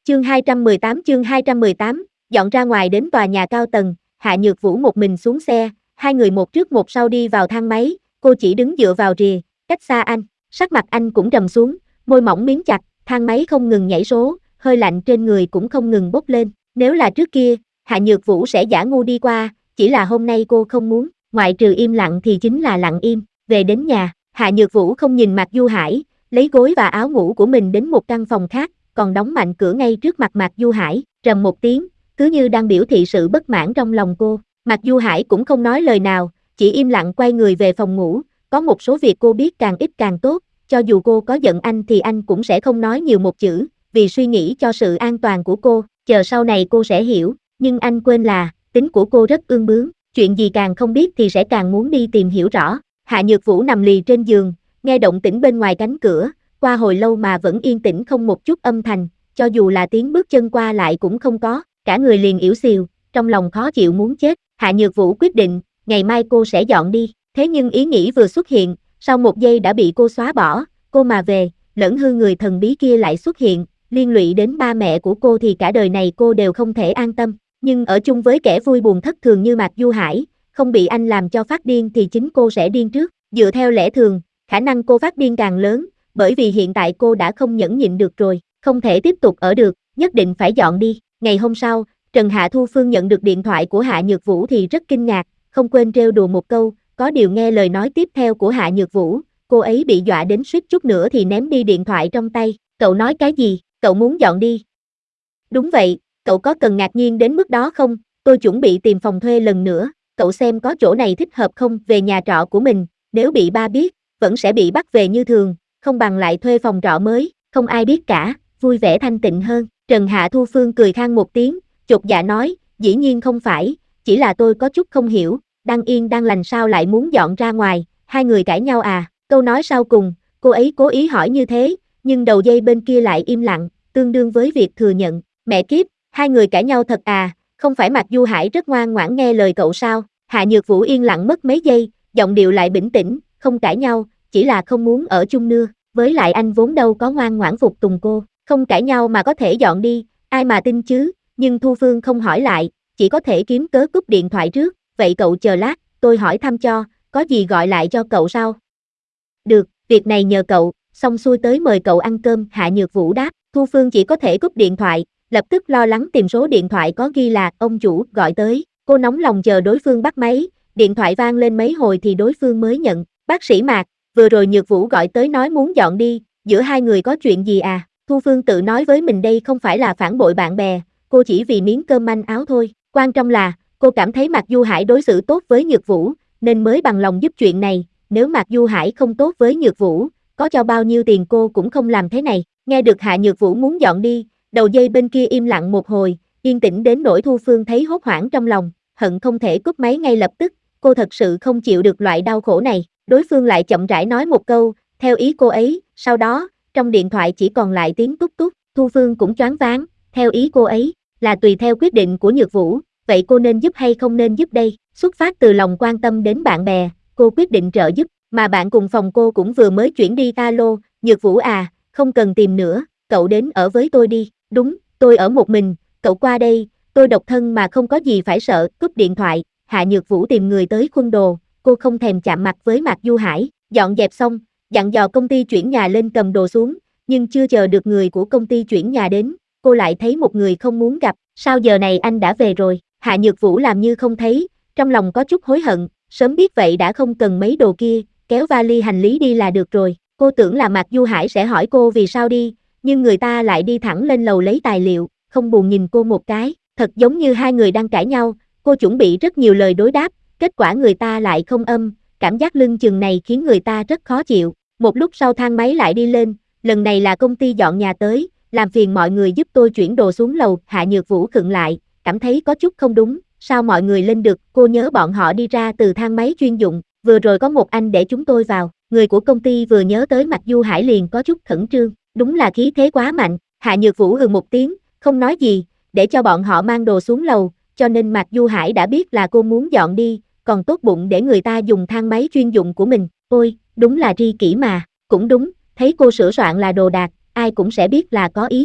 Chương 218, dọn ra ngoài. Đến tòa nhà cao tầng, Hạ Nhược Vũ một mình xuống xe, hai người một trước một sau đi vào thang máy, cô chỉ đứng dựa vào rìa, cách xa anh, sắc mặt anh cũng trầm xuống, môi mỏng miếm chặt, thang máy không ngừng nhảy số, hơi lạnh trên người cũng không ngừng bốc lên. Nếu là trước kia, Hạ Nhược Vũ sẽ giả ngu đi qua, chỉ là hôm nay cô không muốn, ngoại trừ im lặng thì chính là lặng im. Về đến nhà, Hạ Nhược Vũ không nhìn Mạc Du Hải, lấy gối và áo ngủ của mình đến một căn phòng khác, còn đóng mạnh cửa ngay trước mặt Mạc Du Hải, trầm một tiếng, cứ như đang biểu thị sự bất mãn trong lòng cô. Mạc Du Hải cũng không nói lời nào, chỉ im lặng quay người về phòng ngủ, có một số việc cô biết càng ít càng tốt, cho dù cô có giận anh thì anh cũng sẽ không nói nhiều một chữ, vì suy nghĩ cho sự an toàn của cô, chờ sau này cô sẽ hiểu, nhưng anh quên là, tính của cô rất ương bướng, chuyện gì càng không biết thì sẽ càng muốn đi tìm hiểu rõ. Hạ Nhược Vũ nằm lì trên giường, nghe động tĩnh bên ngoài cánh cửa, qua hồi lâu mà vẫn yên tĩnh không một chút âm thanh, cho dù là tiếng bước chân qua lại cũng không có, cả người liền ỉu xìu, trong lòng khó chịu muốn chết. Hạ Nhược Vũ quyết định, ngày mai cô sẽ dọn đi, thế nhưng ý nghĩ vừa xuất hiện, sau một giây đã bị cô xóa bỏ, cô mà về, lẫn hư người thần bí kia lại xuất hiện, liên lụy đến ba mẹ của cô thì cả đời này cô đều không thể an tâm, nhưng ở chung với kẻ vui buồn thất thường như Mạc Du Hải, không bị anh làm cho phát điên thì chính cô sẽ điên trước, dựa theo lẽ thường, khả năng cô phát điên càng lớn, bởi vì hiện tại cô đã không nhẫn nhịn được rồi, không thể tiếp tục ở được, nhất định phải dọn đi. Ngày hôm sau, Trần Hạ Thu Phương nhận được điện thoại của Hạ Nhược Vũ thì rất kinh ngạc, không quên trêu đùa một câu, có điều nghe lời nói tiếp theo của Hạ Nhược Vũ, cô ấy bị dọa đến suýt chút nữa thì ném đi điện thoại trong tay. Cậu nói cái gì, cậu muốn dọn đi? Đúng vậy, cậu có cần ngạc nhiên đến mức đó không? Tôi chuẩn bị tìm phòng thuê lần nữa, cậu xem có chỗ này thích hợp không? Về nhà trọ của mình, nếu bị ba biết, vẫn sẽ bị bắt về như thường, không bằng lại thuê phòng trọ mới, không ai biết cả, vui vẻ thanh tịnh hơn. Trần Hạ Thu Phương cười khan một tiếng, chột dạ nói, dĩ nhiên không phải, chỉ là tôi có chút không hiểu, đang yên đang lành sao lại muốn dọn ra ngoài, hai người cãi nhau à? Câu nói sau cùng, cô ấy cố ý hỏi như thế, nhưng đầu dây bên kia lại im lặng, tương đương với việc thừa nhận. Mẹ kiếp, hai người cãi nhau thật à, không phải Mạc Du Hải rất ngoan ngoãn nghe lời cậu sao? Hạ Nhược Vũ yên lặng mất mấy giây, giọng điệu lại bình tĩnh, không cãi nhau, chỉ là không muốn ở chung nữa, với lại anh vốn đâu có ngoan ngoãn phục tùng cô, không cãi nhau mà có thể dọn đi, ai mà tin chứ? Nhưng Thu Phương không hỏi lại, chỉ có thể kiếm cớ cúp điện thoại trước, vậy cậu chờ lát, tôi hỏi thăm cho, có gì gọi lại cho cậu sau. Được, việc này nhờ cậu, xong xuôi tới mời cậu ăn cơm. Hạ Nhược Vũ đáp. Thu Phương chỉ có thể cúp điện thoại, lập tức lo lắng tìm số điện thoại có ghi là ông chủ gọi tới, cô nóng lòng chờ đối phương bắt máy, điện thoại vang lên mấy hồi thì đối phương mới nhận. Bác sĩ Mạc, vừa rồi Nhược Vũ gọi tới nói muốn dọn đi, giữa hai người có chuyện gì à? Thu Phương tự nói với mình đây không phải là phản bội bạn bè, cô chỉ vì miếng cơm manh áo thôi, quan trọng là, cô cảm thấy Mạc Du Hải đối xử tốt với Nhược Vũ, nên mới bằng lòng giúp chuyện này, nếu Mạc Du Hải không tốt với Nhược Vũ, có cho bao nhiêu tiền cô cũng không làm thế này. Nghe được Hạ Nhược Vũ muốn dọn đi, đầu dây bên kia im lặng một hồi, yên tĩnh đến nỗi Thu Phương thấy hốt hoảng trong lòng, hận không thể cúp máy ngay lập tức, cô thật sự không chịu được loại đau khổ này. Đối phương lại chậm rãi nói một câu, theo ý cô ấy, sau đó, trong điện thoại chỉ còn lại tiếng tút tút, Thu Phương cũng choáng váng, theo ý cô ấy, là tùy theo quyết định của Nhược Vũ, vậy cô nên giúp hay không nên giúp đây? Xuất phát từ lòng quan tâm đến bạn bè, cô quyết định trợ giúp, mà bạn cùng phòng cô cũng vừa mới chuyển đi. Alo, Nhược Vũ à, không cần tìm nữa, cậu đến ở với tôi đi. Đúng, tôi ở một mình, cậu qua đây, tôi độc thân mà không có gì phải sợ. Cúp điện thoại, Hạ Nhược Vũ tìm người tới khuân đồ, cô không thèm chạm mặt với Mạc Du Hải, dọn dẹp xong, dặn dò công ty chuyển nhà lên cầm đồ xuống, nhưng chưa chờ được người của công ty chuyển nhà đến, cô lại thấy một người không muốn gặp, sao giờ này anh đã về rồi? Hạ Nhược Vũ làm như không thấy, trong lòng có chút hối hận, sớm biết vậy đã không cần mấy đồ kia, kéo vali hành lý đi là được rồi. Cô tưởng là Mạc Du Hải sẽ hỏi cô vì sao đi, nhưng người ta lại đi thẳng lên lầu lấy tài liệu, không buồn nhìn cô một cái, thật giống như hai người đang cãi nhau, cô chuẩn bị rất nhiều lời đối đáp, kết quả người ta lại không âm, cảm giác lưng chừng này khiến người ta rất khó chịu. Một lúc sau thang máy lại đi lên, lần này là công ty dọn nhà tới, làm phiền mọi người giúp tôi chuyển đồ xuống lầu. Hạ Nhược Vũ khựng lại, cảm thấy có chút không đúng, sao mọi người lên được? Cô nhớ bọn họ đi ra từ thang máy chuyên dụng, vừa rồi có một anh để chúng tôi vào. Người của công ty vừa nhớ tới Mạc Du Hải liền có chút khẩn trương, đúng là khí thế quá mạnh. Hạ Nhược Vũ hừ một tiếng, không nói gì, để cho bọn họ mang đồ xuống lầu, cho nên Mạc Du Hải đã biết là cô muốn dọn đi, còn tốt bụng để người ta dùng thang máy chuyên dụng của mình. Ôi, đúng là tri kỷ mà, cũng đúng, thấy cô sửa soạn là đồ đạc, ai cũng sẽ biết là có ý gì.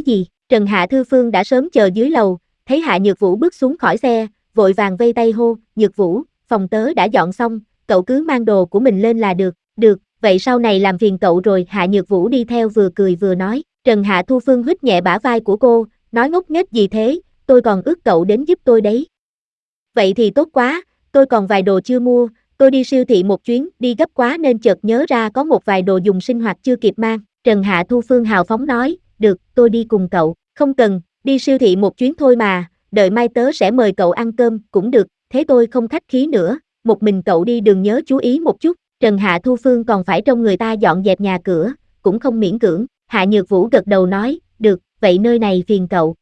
Trần Hạ Thư Phương đã sớm chờ dưới lầu, thấy Hạ Nhược Vũ bước xuống khỏi xe, vội vàng vây tay hô, Nhược Vũ, phòng tớ đã dọn xong, cậu cứ mang đồ của mình lên là được, được, vậy sau này làm phiền cậu rồi. Hạ Nhược Vũ đi theo vừa cười vừa nói. Trần Hạ Thu Phương huýt nhẹ bả vai của cô, nói ngốc nghếch gì thế, tôi còn ước cậu đến giúp tôi đấy. Vậy thì tốt quá, tôi còn vài đồ chưa mua, tôi đi siêu thị một chuyến, đi gấp quá nên chợt nhớ ra có một vài đồ dùng sinh hoạt chưa kịp mang. Trần Hạ Thu Phương hào phóng nói, được, tôi đi cùng cậu, không cần, đi siêu thị một chuyến thôi mà, đợi mai tớ sẽ mời cậu ăn cơm, cũng được, thế tôi không khách khí nữa, một mình cậu đi đường nhớ chú ý một chút. Trần Hạ Thu Phương còn phải trông người ta dọn dẹp nhà cửa, cũng không miễn cưỡng. Hạ Nhược Vũ gật đầu nói, được, vậy nơi này phiền cậu.